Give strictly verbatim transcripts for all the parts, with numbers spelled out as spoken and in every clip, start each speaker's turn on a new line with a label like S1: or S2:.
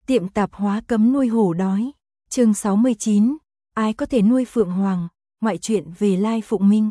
S1: Tiệm tạp hóa cấm nuôi hổ đói. Chương sáu mươi chín, ai có thể nuôi phượng hoàng, ngoại truyện về Lai Phụng Minh.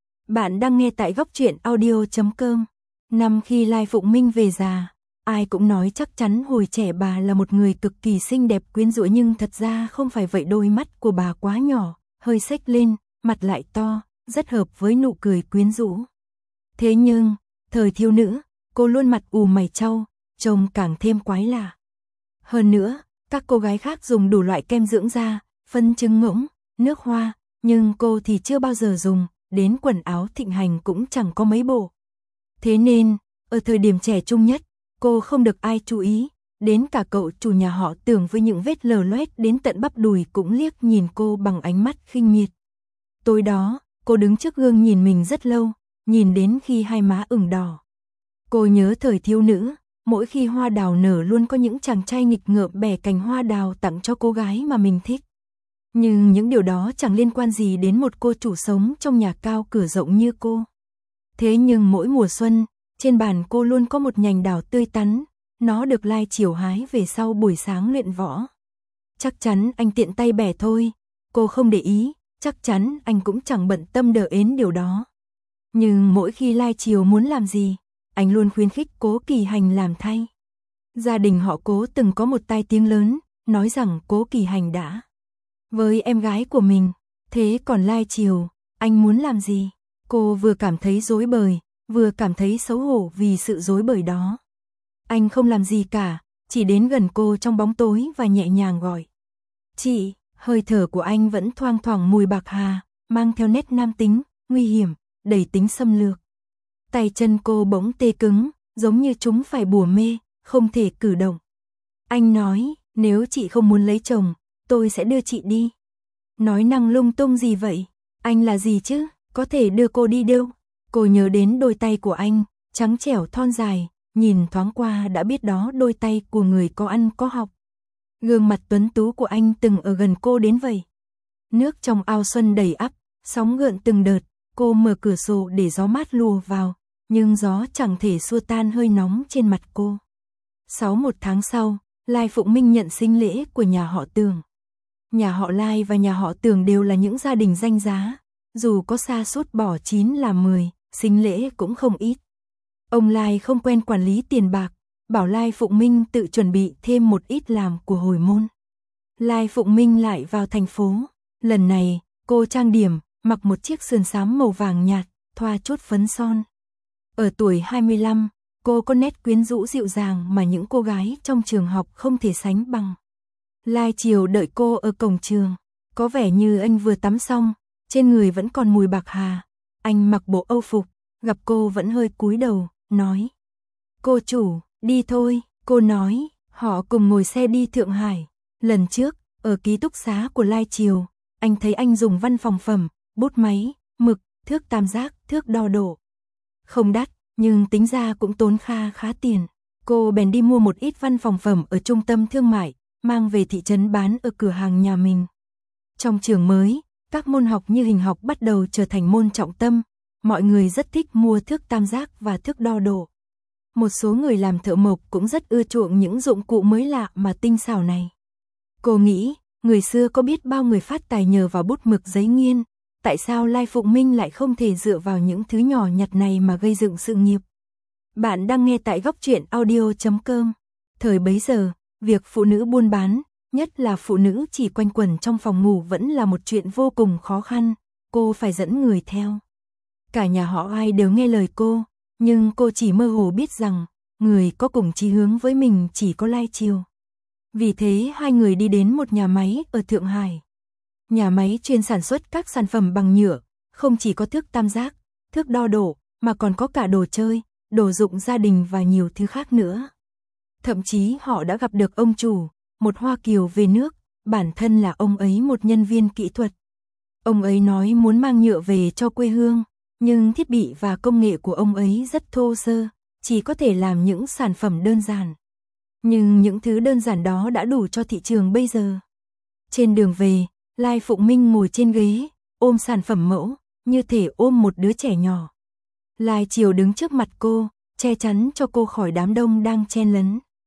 S1: Bạn đang nghe tại góc truyện audio chấm com. Năm khi Lai Phụng Minh về già, ai cũng nói chắc chắn hồi trẻ bà là một người cực kỳ xinh đẹp quyến rũ, nhưng thật ra không phải vậy. Đôi mắt của bà quá nhỏ, hơi xếch lên, mặt lại to, rất hợp với nụ cười quyến rũ. Thế nhưng, thời thiếu nữ, cô luôn mặt ù mày chau, trông càng thêm quái lạ. Hơn nữa, các cô gái khác dùng đủ loại kem dưỡng da, phân trứng ngỗng, nước hoa, nhưng cô thì chưa bao giờ dùng, đến quần áo thịnh hành cũng chẳng có mấy bộ. Thế nên, ở thời điểm trẻ trung nhất, cô không được ai chú ý, đến cả cậu chủ nhà họ Tưởng với những vết lở loét đến tận bắp đùi cũng liếc nhìn cô bằng ánh mắt khinh miệt. Tối đó, cô đứng trước gương nhìn mình rất lâu, nhìn đến khi hai má ửng đỏ. Cô nhớ thời thiếu nữ, mỗi khi hoa đào nở luôn có những chàng trai nghịch ngợm bẻ cành hoa đào tặng cho cô gái mà mình thích. Nhưng những điều đó chẳng liên quan gì đến một cô chủ sống trong nhà cao cửa rộng như cô. Thế nhưng mỗi mùa xuân, trên bàn cô luôn có một nhành đào tươi tắn, nó được Lai chiều hái về sau buổi sáng luyện võ. Chắc chắn anh tiện tay bẻ thôi, cô không để ý, chắc chắn anh cũng chẳng bận tâm đờ ến điều đó. Nhưng mỗi khi Lai chiều muốn làm gì, anh luôn khuyến khích Cố Kỳ Hành làm thay. Gia đình họ Cố từng có một tai tiếng lớn, nói rằng Cố Kỳ Hành đã với em gái của mình, thế còn Lai chiều, anh muốn làm gì? Cô vừa cảm thấy rối bời, vừa cảm thấy xấu hổ vì sự rối bời đó. Anh không làm gì cả, chỉ đến gần cô trong bóng tối và nhẹ nhàng gọi. Chị, hơi thở của anh vẫn thoang thoảng mùi bạc hà, mang theo nét nam tính, nguy hiểm, đầy tính xâm lược. Tay chân cô bỗng tê cứng, giống như chúng phải bùa mê, không thể cử động. Anh nói, nếu chị không muốn lấy chồng, tôi sẽ đưa chị đi. Nói năng lung tung gì vậy? Anh là gì chứ? Có thể đưa cô đi đâu? Cô nhớ đến đôi tay của anh, trắng trẻo thon dài, nhìn thoáng qua đã biết đó đôi tay của người có ăn có học. Gương mặt tuấn tú của anh từng ở gần cô đến vậy. Nước trong ao xuân đầy ắp, sóng gợn từng đợt, cô mở cửa sổ để gió mát lùa vào, nhưng gió chẳng thể xua tan hơi nóng trên mặt cô. Sáu một tháng sau, Lai Phụng Minh nhận sinh lễ của nhà họ Tường. Nhà họ Lai và nhà họ Tường đều là những gia đình danh giá, dù có sa sút bỏ chín làm mười, sinh lễ cũng không ít. Ông Lai không quen quản lý tiền bạc, bảo Lai Phụng Minh tự chuẩn bị thêm một ít làm của hồi môn. Lai Phụng Minh lại vào thành phố, lần này, cô trang điểm, mặc một chiếc sườn xám màu vàng nhạt, thoa chút phấn son. Ở tuổi hai mươi lăm, cô có nét quyến rũ dịu dàng mà những cô gái trong trường học không thể sánh bằng. Lai chiều đợi cô ở cổng trường, có vẻ như anh vừa tắm xong, trên người vẫn còn mùi bạc hà. Anh mặc bộ âu phục, gặp cô vẫn hơi cúi đầu, nói. Cô chủ, đi thôi, cô nói, họ cùng ngồi xe đi Thượng Hải. Lần trước, ở ký túc xá của Lai chiều, anh thấy anh dùng văn phòng phẩm, bút máy, mực, thước tam giác, thước đo độ. Không đắt, nhưng tính ra cũng tốn kha khá tiền. Cô bèn đi mua một ít văn phòng phẩm ở trung tâm thương mại, mang về thị trấn bán ở cửa hàng nhà mình. Trong trường mới, các môn học như hình học bắt đầu trở thành môn trọng tâm, mọi người rất thích mua thước tam giác và thước đo độ. Một số người làm thợ mộc cũng rất ưa chuộng những dụng cụ mới lạ mà tinh xảo này. Cô nghĩ, người xưa có biết bao người phát tài nhờ vào bút mực giấy nghiên, tại sao Lai Phụng Minh lại không thể dựa vào những thứ nhỏ nhặt này mà gây dựng sự nghiệp? Bạn đang nghe tại góc truyện audio chấm com. Thời bấy giờ, việc phụ nữ buôn bán, nhất là phụ nữ chỉ quanh quẩn trong phòng ngủ vẫn là một chuyện vô cùng khó khăn, cô phải dẫn người theo. Cả nhà họ ai đều nghe lời cô, nhưng cô chỉ mơ hồ biết rằng, người có cùng chí hướng với mình chỉ có Lai chiều. Vì thế hai người đi đến một nhà máy ở Thượng Hải. Nhà máy chuyên sản xuất các sản phẩm bằng nhựa, không chỉ có thước tam giác, thước đo độ, mà còn có cả đồ chơi, đồ dụng gia đình và nhiều thứ khác nữa. Thậm chí họ đã gặp được ông chủ, một Hoa Kiều về nước, bản thân là ông ấy một nhân viên kỹ thuật. Ông ấy nói muốn mang nhựa về cho quê hương, nhưng thiết bị và công nghệ của ông ấy rất thô sơ, chỉ có thể làm những sản phẩm đơn giản. Nhưng những thứ đơn giản đó đã đủ cho thị trường bây giờ. Trên đường về, Lai Phụng Minh ngồi trên ghế, ôm sản phẩm mẫu, như thể ôm một đứa trẻ nhỏ. Lai chiều đứng trước mặt cô, che chắn cho cô khỏi đám đông đang chen lấn.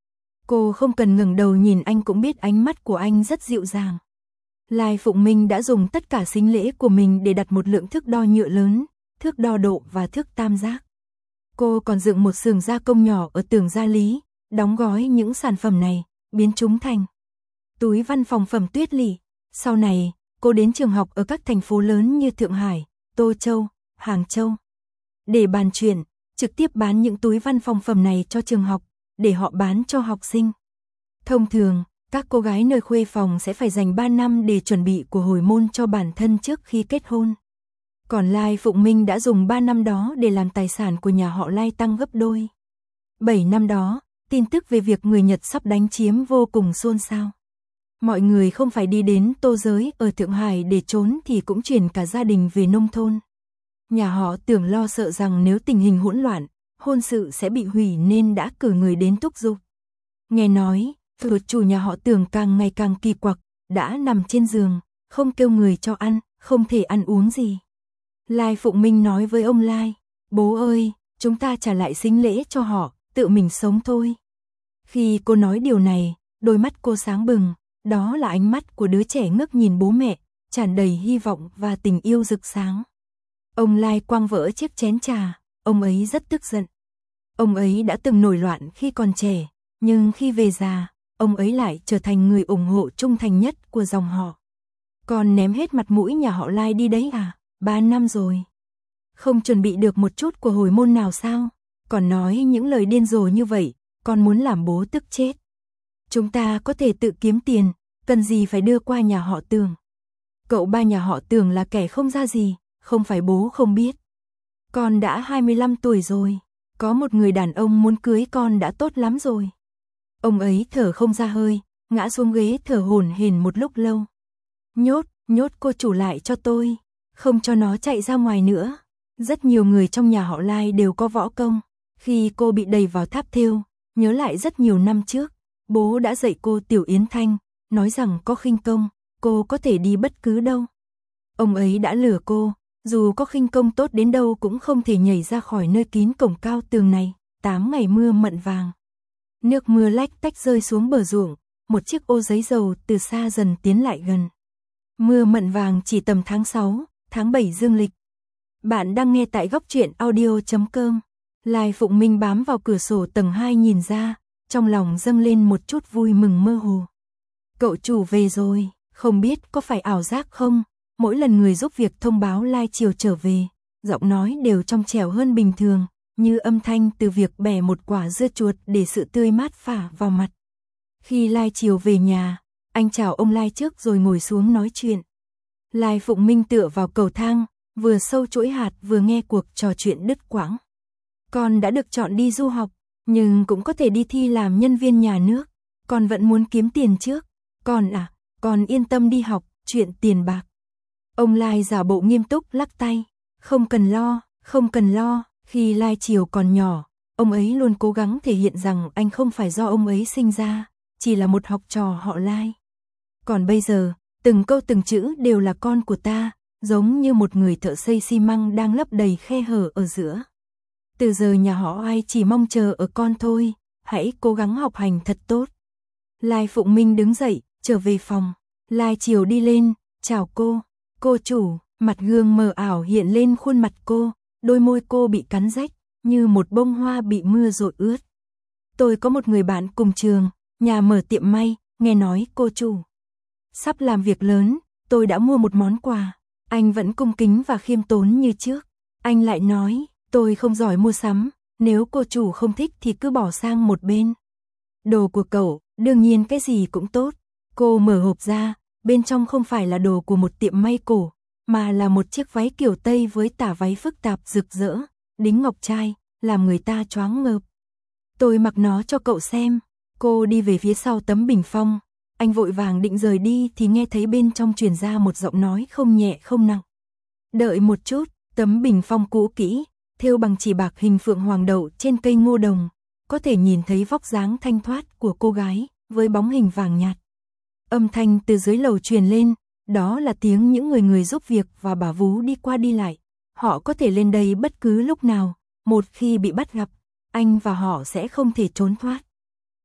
S1: Cô không cần ngẩng đầu nhìn anh cũng biết ánh mắt của anh rất dịu dàng. Lai Phụng Minh đã dùng tất cả sính lễ của mình để đặt một lượng thước đo nhựa lớn, thước đo độ và thước tam giác. Cô còn dựng một xưởng gia công nhỏ ở Tưởng Gia Lý, đóng gói những sản phẩm này, biến chúng thành túi văn phòng phẩm Tuyết Lỵ. Sau này, cô đến trường học ở các thành phố lớn như Thượng Hải, Tô Châu, Hàng Châu để bàn chuyện, trực tiếp bán những túi văn phòng phẩm này cho trường học, để họ bán cho học sinh. Thông thường, các cô gái nơi khuê phòng sẽ phải dành ba năm để chuẩn bị của hồi môn cho bản thân trước khi kết hôn. Còn Lai Phụng Minh đã dùng ba năm đó để làm tài sản của nhà họ Lai tăng gấp đôi. bảy năm đó, tin tức về việc người Nhật sắp đánh chiếm vô cùng xôn xao. Mọi người không phải đi đến Tô Giới ở Thượng Hải để trốn thì cũng chuyển cả gia đình về nông thôn. Nhà họ Tưởng lo sợ rằng nếu tình hình hỗn loạn, hôn sự sẽ bị hủy nên đã cử người đến thúc giục. Nghe nói, chủ nhà họ Tưởng càng ngày càng kỳ quặc, đã nằm trên giường, không kêu người cho ăn, không thể ăn uống gì. Lai Phụng Minh nói với ông Lai, bố ơi, chúng ta trả lại sính lễ cho họ, tự mình sống thôi. Khi cô nói điều này, đôi mắt cô sáng bừng, đó là ánh mắt của đứa trẻ ngước nhìn bố mẹ, tràn đầy hy vọng và tình yêu rực sáng. Ông Lai quăng vỡ chiếc chén trà, ông ấy rất tức giận. Ông ấy đã từng nổi loạn khi còn trẻ, nhưng khi về già, ông ấy lại trở thành người ủng hộ trung thành nhất của dòng họ. Còn ném hết mặt mũi nhà họ Lai đi đấy à, ba năm rồi. Không chuẩn bị được một chút của hồi môn nào sao, còn nói những lời điên rồ như vậy, con muốn làm bố tức chết. Chúng ta có thể tự kiếm tiền, cần gì phải đưa qua nhà họ Tưởng. Cậu ba nhà họ Tưởng là kẻ không ra gì, không phải bố không biết. Con đã hai mươi lăm tuổi rồi, có một người đàn ông muốn cưới con đã tốt lắm rồi. Ông ấy thở không ra hơi, ngã xuống ghế thở hổn hển một lúc lâu. Nhốt, nhốt cô chủ lại cho tôi, không cho nó chạy ra ngoài nữa. Rất nhiều người trong nhà họ Lai đều có võ công. Khi cô bị đẩy vào tháp thêu, nhớ lại rất nhiều năm trước, bố đã dạy cô Tiểu Yến Thanh, nói rằng có khinh công, cô có thể đi bất cứ đâu. Ông ấy đã lừa cô, dù có khinh công tốt đến đâu cũng không thể nhảy ra khỏi nơi kín cổng cao tường này. Tám ngày mưa mận vàng. Nước mưa lách tách rơi xuống bờ ruộng, một chiếc ô giấy dầu từ xa dần tiến lại gần. Mưa mận vàng chỉ tầm tháng sáu, tháng bảy dương lịch. Bạn đang nghe tại góc truyện audio chấm com. Lai Phụng Minh bám vào cửa sổ tầng hai nhìn ra, trong lòng dâng lên một chút vui mừng mơ hồ. Cậu chủ về rồi, không biết có phải ảo giác không? Mỗi lần người giúp việc thông báo Lai Triều trở về, giọng nói đều trong trẻo hơn bình thường, như âm thanh từ việc bẻ một quả dưa chuột để sự tươi mát phả vào mặt. Khi Lai Triều về nhà, anh chào ông Lai trước rồi ngồi xuống nói chuyện. Lai Phụng Minh tựa vào cầu thang, vừa sâu chuỗi hạt vừa nghe cuộc trò chuyện đứt quãng. Con đã được chọn đi du học, nhưng cũng có thể đi thi làm nhân viên nhà nước. Con vẫn muốn kiếm tiền trước. Con à, con yên tâm đi học, chuyện tiền bạc. Ông Lai giả bộ nghiêm túc lắc tay. Không cần lo, không cần lo. Khi Lai Triều còn nhỏ, ông ấy luôn cố gắng thể hiện rằng anh không phải do ông ấy sinh ra, chỉ là một học trò họ Lai. Còn bây giờ, từng câu từng chữ đều là con của ta, giống như một người thợ xây xi măng đang lấp đầy khe hở ở giữa. Từ giờ nhà họ ai chỉ mong chờ ở con thôi, hãy cố gắng học hành thật tốt. Lai Phụng Minh đứng dậy, trở về phòng. Lai Triều đi lên, chào cô. Cô chủ, mặt gương mờ ảo hiện lên khuôn mặt cô, đôi môi cô bị cắn rách, như một bông hoa bị mưa dội ướt. Tôi có một người bạn cùng trường, nhà mở tiệm may, nghe nói cô chủ sắp làm việc lớn, tôi đã mua một món quà. Anh vẫn cung kính và khiêm tốn như trước. Anh lại nói, tôi không giỏi mua sắm, nếu cô chủ không thích thì cứ bỏ sang một bên. Đồ của cậu, đương nhiên cái gì cũng tốt. Cô mở hộp ra, bên trong không phải là đồ của một tiệm may cổ, mà là một chiếc váy kiểu Tây với tả váy phức tạp rực rỡ, đính ngọc trai, làm người ta choáng ngợp. Tôi mặc nó cho cậu xem. Cô đi về phía sau tấm bình phong. Anh vội vàng định rời đi thì nghe thấy bên trong truyền ra một giọng nói không nhẹ không nặng. Đợi một chút, tấm bình phong cũ kỹ, thêu bằng chỉ bạc hình phượng hoàng đậu trên cây ngô đồng, có thể nhìn thấy vóc dáng thanh thoát của cô gái với bóng hình vàng nhạt. Âm thanh từ dưới lầu truyền lên, đó là tiếng những người người giúp việc và bà vú đi qua đi lại. Họ có thể lên đây bất cứ lúc nào, một khi bị bắt gặp, anh và họ sẽ không thể trốn thoát.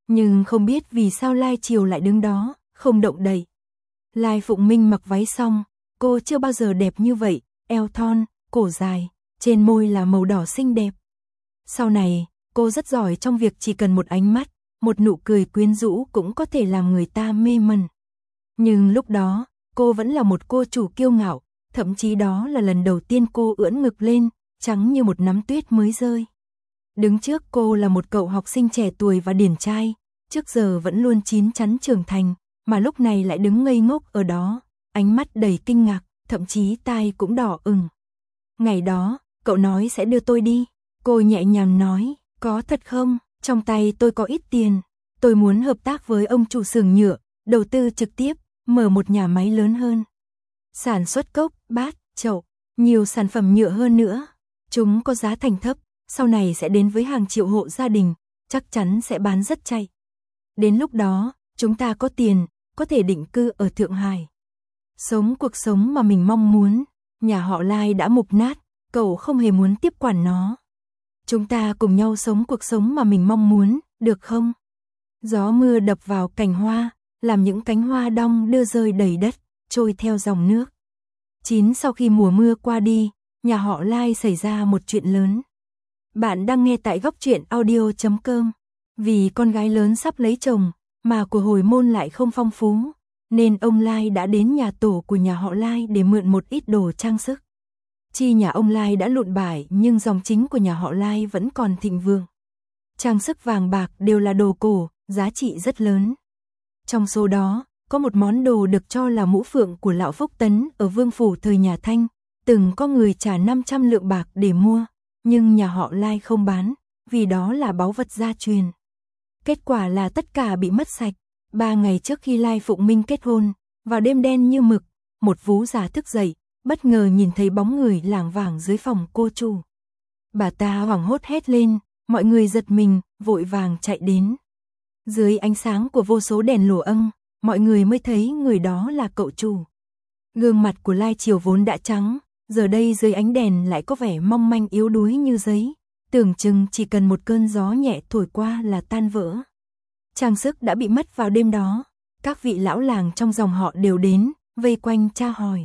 S1: Nhưng không biết vì sao Lai Triều lại đứng đó, không động đậy. Lai Phụng Minh mặc váy xong, cô chưa bao giờ đẹp như vậy, eo thon, cổ dài, trên môi là màu đỏ xinh đẹp. Sau này, cô rất giỏi trong việc chỉ cần một ánh mắt, một nụ cười quyến rũ cũng có thể làm người ta mê mẩn. Nhưng lúc đó, cô vẫn là một cô chủ kiêu ngạo, thậm chí đó là lần đầu tiên cô ưỡn ngực lên, trắng như một nắm tuyết mới rơi. Đứng trước cô là một cậu học sinh trẻ tuổi và điển trai, trước giờ vẫn luôn chín chắn trưởng thành, mà lúc này lại đứng ngây ngốc ở đó, ánh mắt đầy kinh ngạc, thậm chí tai cũng đỏ ửng. Ngày đó, cậu nói sẽ đưa tôi đi. Cô nhẹ nhàng nói, có thật không? Trong tay tôi có ít tiền. Tôi muốn hợp tác với ông chủ xưởng nhựa, đầu tư trực tiếp, mở một nhà máy lớn hơn. Sản xuất cốc, bát, chậu, nhiều sản phẩm nhựa hơn nữa. Chúng có giá thành thấp, sau này sẽ đến với hàng triệu hộ gia đình, chắc chắn sẽ bán rất chạy. Đến lúc đó, chúng ta có tiền, có thể định cư ở Thượng Hải. Sống cuộc sống mà mình mong muốn. Nhà họ Lai đã mục nát, cậu không hề muốn tiếp quản nó. Chúng ta cùng nhau sống cuộc sống mà mình mong muốn, được không? Gió mưa đập vào cành hoa, làm những cánh hoa đong đưa rơi đầy đất, trôi theo dòng nước. Chín sau khi mùa mưa qua đi, nhà họ Lai xảy ra một chuyện lớn. Bạn đang nghe tại góc truyện audio chấm com. Vì con gái lớn sắp lấy chồng, mà của hồi môn lại không phong phú, nên ông Lai đã đến nhà tổ của nhà họ Lai để mượn một ít đồ trang sức. Chi nhà ông Lai đã lụn bại nhưng dòng chính của nhà họ Lai vẫn còn thịnh vượng. Trang sức vàng bạc đều là đồ cổ, giá trị rất lớn. Trong số đó, có một món đồ được cho là mũ phượng của Lão Phúc Tấn ở Vương Phủ thời nhà Thanh, từng có người trả năm trăm lượng bạc để mua, nhưng nhà họ Lai không bán, vì đó là báu vật gia truyền. Kết quả là tất cả bị mất sạch. Ba ngày trước khi Lai Phụng Minh kết hôn, vào đêm đen như mực, một vú già thức dậy, bất ngờ nhìn thấy bóng người lảng vảng dưới phòng cô chủ. Bà ta hoảng hốt hét lên, mọi người giật mình, vội vàng chạy đến. Dưới ánh sáng của vô số đèn lùa âng, mọi người mới thấy người đó là cậu chủ. Gương mặt của Lai Triều vốn đã trắng, giờ đây dưới ánh đèn lại có vẻ mong manh yếu đuối như giấy, tưởng chừng chỉ cần một cơn gió nhẹ thổi qua là tan vỡ. Trang sức đã bị mất vào đêm đó, các vị lão làng trong dòng họ đều đến, vây quanh tra hỏi.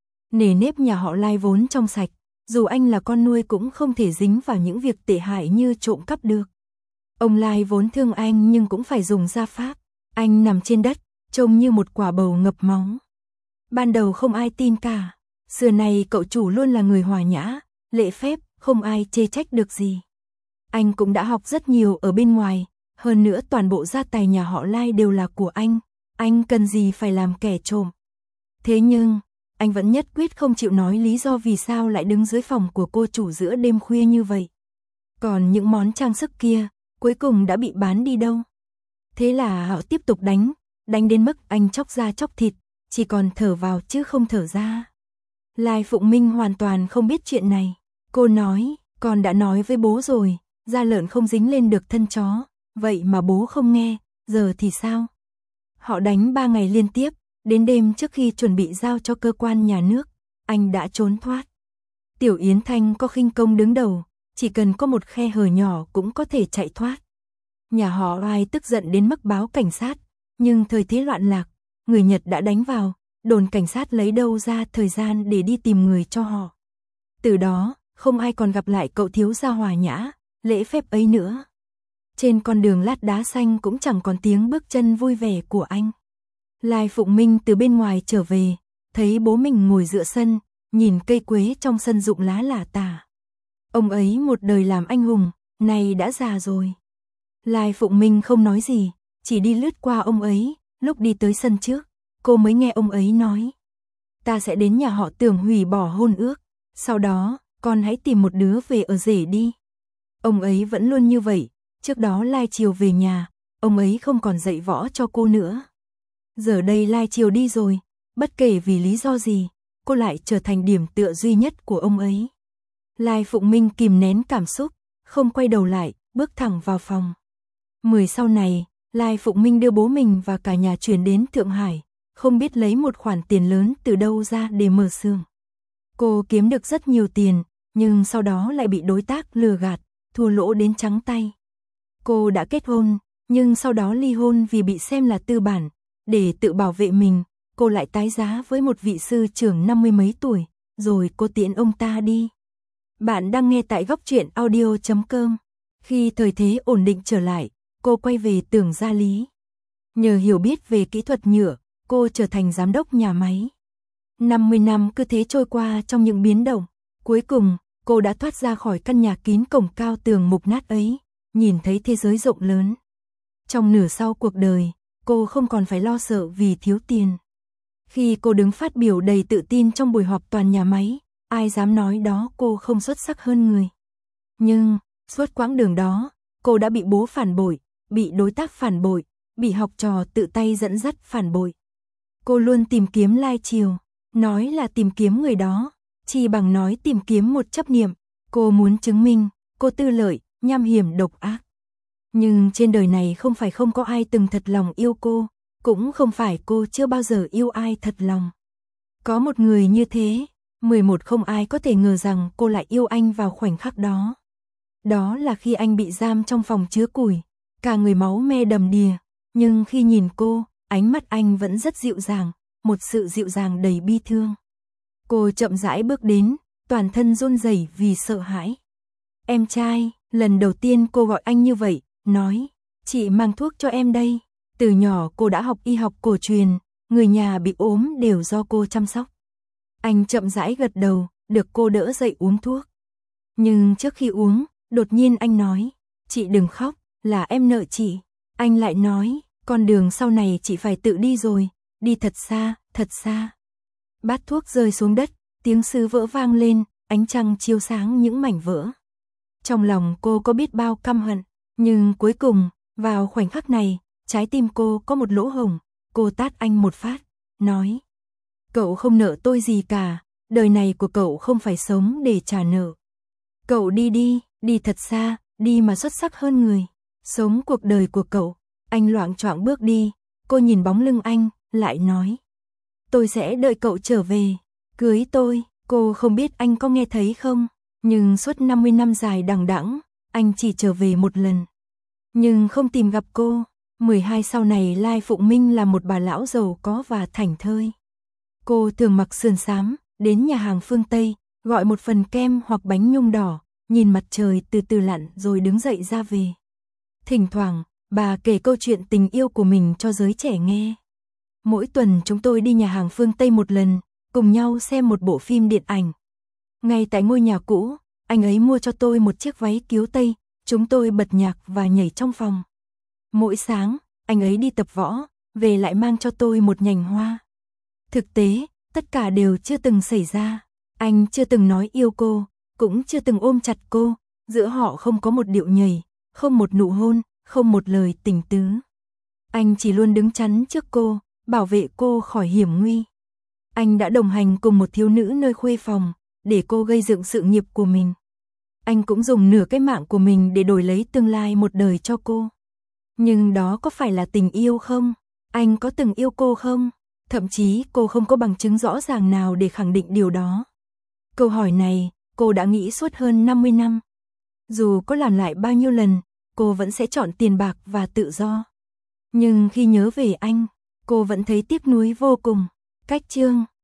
S1: Nề nếp nhà họ Lai vốn trong sạch, dù anh là con nuôi cũng không thể dính vào những việc tệ hại như trộm cắp được. Ông Lai vốn thương anh nhưng cũng phải dùng gia pháp, anh nằm trên đất, trông như một quả bầu ngập máu. Ban đầu không ai tin cả, xưa này cậu chủ luôn là người hòa nhã, lễ phép, không ai chê trách được gì. Anh cũng đã học rất nhiều ở bên ngoài, hơn nữa toàn bộ gia tài nhà họ Lai đều là của anh, anh cần gì phải làm kẻ trộm. Thế nhưng, anh vẫn nhất quyết không chịu nói lý do vì sao lại đứng dưới phòng của cô chủ giữa đêm khuya như vậy. Còn những món trang sức kia, cuối cùng đã bị bán đi đâu? Thế là họ tiếp tục đánh, đánh đến mức anh chóc da chóc thịt, chỉ còn thở vào chứ không thở ra. Lai Phụng Minh hoàn toàn không biết chuyện này. Cô nói, con đã nói với bố rồi, da lợn không dính lên được thân chó, vậy mà bố không nghe, giờ thì sao? Họ đánh ba ngày liên tiếp, đến đêm trước khi chuẩn bị giao cho cơ quan nhà nước, anh đã trốn thoát. Tiểu Yến Thanh có khinh công đứng đầu, chỉ cần có một khe hở nhỏ cũng có thể chạy thoát. Nhà họ Lai tức giận đến mức báo cảnh sát, nhưng thời thế loạn lạc, người Nhật đã đánh vào, đồn cảnh sát lấy đâu ra thời gian để đi tìm người cho họ. Từ đó, không ai còn gặp lại cậu thiếu gia hòa nhã, lễ phép ấy nữa. Trên con đường lát đá xanh cũng chẳng còn tiếng bước chân vui vẻ của anh. Lai Phụng Minh từ bên ngoài trở về, thấy bố mình ngồi giữa sân, nhìn cây quế trong sân rụng lá lả tả. Ông ấy một đời làm anh hùng, nay đã già rồi. Lai Phụng Minh không nói gì, chỉ đi lướt qua ông ấy, lúc đi tới sân trước, cô mới nghe ông ấy nói. Ta sẽ đến nhà họ Tưởng hủy bỏ hôn ước, sau đó, con hãy tìm một đứa về ở rể đi. Ông ấy vẫn luôn như vậy, trước đó Lai Triều về nhà, ông ấy không còn dạy võ cho cô nữa. Giờ đây Lai Triều đi rồi, bất kể vì lý do gì, cô lại trở thành điểm tựa duy nhất của ông ấy. Lai Phụng Minh kìm nén cảm xúc, không quay đầu lại, bước thẳng vào phòng. Mười sau này, Lai Phụng Minh đưa bố mình và cả nhà chuyển đến Thượng Hải, không biết lấy một khoản tiền lớn từ đâu ra để mở xưởng. Cô kiếm được rất nhiều tiền, nhưng sau đó lại bị đối tác lừa gạt, thua lỗ đến trắng tay. Cô đã kết hôn, Nhưng sau đó ly hôn vì bị xem là tư bản. Để tự bảo vệ mình, cô lại tái giá với một vị sư trưởng năm mươi mấy tuổi, rồi cô tiễn ông ta đi. Bạn đang nghe tại góc truyện audio chấm com. Khi thời thế ổn định trở lại, cô quay về Tưởng Gia Lý. Nhờ hiểu biết về kỹ thuật nhựa, cô trở thành giám đốc nhà máy. năm mươi năm cứ thế trôi qua trong những biến động. Cuối cùng, cô đã thoát ra khỏi căn nhà kín cổng cao tường mục nát ấy, nhìn thấy thế giới rộng lớn. Trong nửa sau cuộc đời, cô không còn phải lo sợ vì thiếu tiền. Khi cô đứng phát biểu đầy tự tin trong buổi họp toàn nhà máy, ai dám nói đó cô không xuất sắc hơn người. Nhưng, suốt quãng đường đó, cô đã bị bố phản bội, bị đối tác phản bội, bị học trò tự tay dẫn dắt phản bội. Cô luôn tìm kiếm lai chiều, nói là tìm kiếm người đó, chỉ bằng nói tìm kiếm một chấp niệm. Cô muốn chứng minh, cô tư lợi, nham hiểm độc ác. Nhưng trên đời này không phải không có ai từng thật lòng yêu cô, cũng không phải cô chưa bao giờ yêu ai thật lòng. Có một người như thế, mười một không ai có thể ngờ rằng cô lại yêu anh vào khoảnh khắc đó. Đó là khi anh bị giam trong phòng chứa củi, cả người máu me đầm đìa, nhưng khi nhìn cô, ánh mắt anh vẫn rất dịu dàng, một sự dịu dàng đầy bi thương. Cô chậm rãi bước đến, toàn thân run rẩy vì sợ hãi. Em trai, lần đầu tiên cô gọi anh như vậy, nói, chị mang thuốc cho em đây. Từ nhỏ cô đã học y học cổ truyền, người nhà bị ốm đều do cô chăm sóc. Anh chậm rãi gật đầu, được cô đỡ dậy uống thuốc. Nhưng trước khi uống, đột nhiên anh nói, chị đừng khóc, là em nợ chị. Anh lại nói, con đường sau này chị phải tự đi rồi, đi thật xa, thật xa. Bát thuốc rơi xuống đất, tiếng sứ vỡ vang lên, ánh trăng chiếu sáng những mảnh vỡ. Trong lòng cô có biết bao căm hận, nhưng cuối cùng, vào khoảnh khắc này, trái tim cô có một lỗ hổng, cô tát anh một phát, nói, cậu không nợ tôi gì cả, đời này của cậu không phải sống để trả nợ. Cậu đi đi, đi thật xa, đi mà xuất sắc hơn người, sống cuộc đời của cậu. Anh loạng choạng bước đi, cô nhìn bóng lưng anh, lại nói, tôi sẽ đợi cậu trở về, cưới tôi. Cô không biết anh có nghe thấy không, nhưng suốt năm mươi năm dài đằng đẵng, anh chỉ trở về một lần, nhưng không tìm gặp cô. mười hai sau này Lai Phụng Minh là một bà lão giàu có và thảnh thơi. Cô thường mặc sườn xám, đến nhà hàng phương Tây, gọi một phần kem hoặc bánh nhung đỏ, nhìn mặt trời từ từ lặn rồi đứng dậy ra về. Thỉnh thoảng, bà kể câu chuyện tình yêu của mình cho giới trẻ nghe. Mỗi tuần chúng tôi đi nhà hàng phương Tây một lần, cùng nhau xem một bộ phim điện ảnh. Ngay tại ngôi nhà cũ, anh ấy mua cho tôi một chiếc váy kiếu Tây, chúng tôi bật nhạc và nhảy trong phòng. Mỗi sáng, anh ấy đi tập võ, về lại mang cho tôi một nhành hoa. Thực tế, tất cả đều chưa từng xảy ra. Anh chưa từng nói yêu cô, cũng chưa từng ôm chặt cô, giữa họ không có một điệu nhảy, không một nụ hôn, không một lời tình tứ. Anh chỉ luôn đứng chắn trước cô, bảo vệ cô khỏi hiểm nguy. Anh đã đồng hành cùng một thiếu nữ nơi khuê phòng, để cô gây dựng sự nghiệp của mình. Anh cũng dùng nửa cái mạng của mình để đổi lấy tương lai một đời cho cô. Nhưng đó có phải là tình yêu không? Anh có từng yêu cô không? Thậm chí cô không có bằng chứng rõ ràng nào để khẳng định điều đó. Câu hỏi này, cô đã nghĩ suốt hơn năm mươi năm. Dù có làm lại bao nhiêu lần, cô vẫn sẽ chọn tiền bạc và tự do. Nhưng khi nhớ về anh, cô vẫn thấy tiếc nuối vô cùng. Cách chương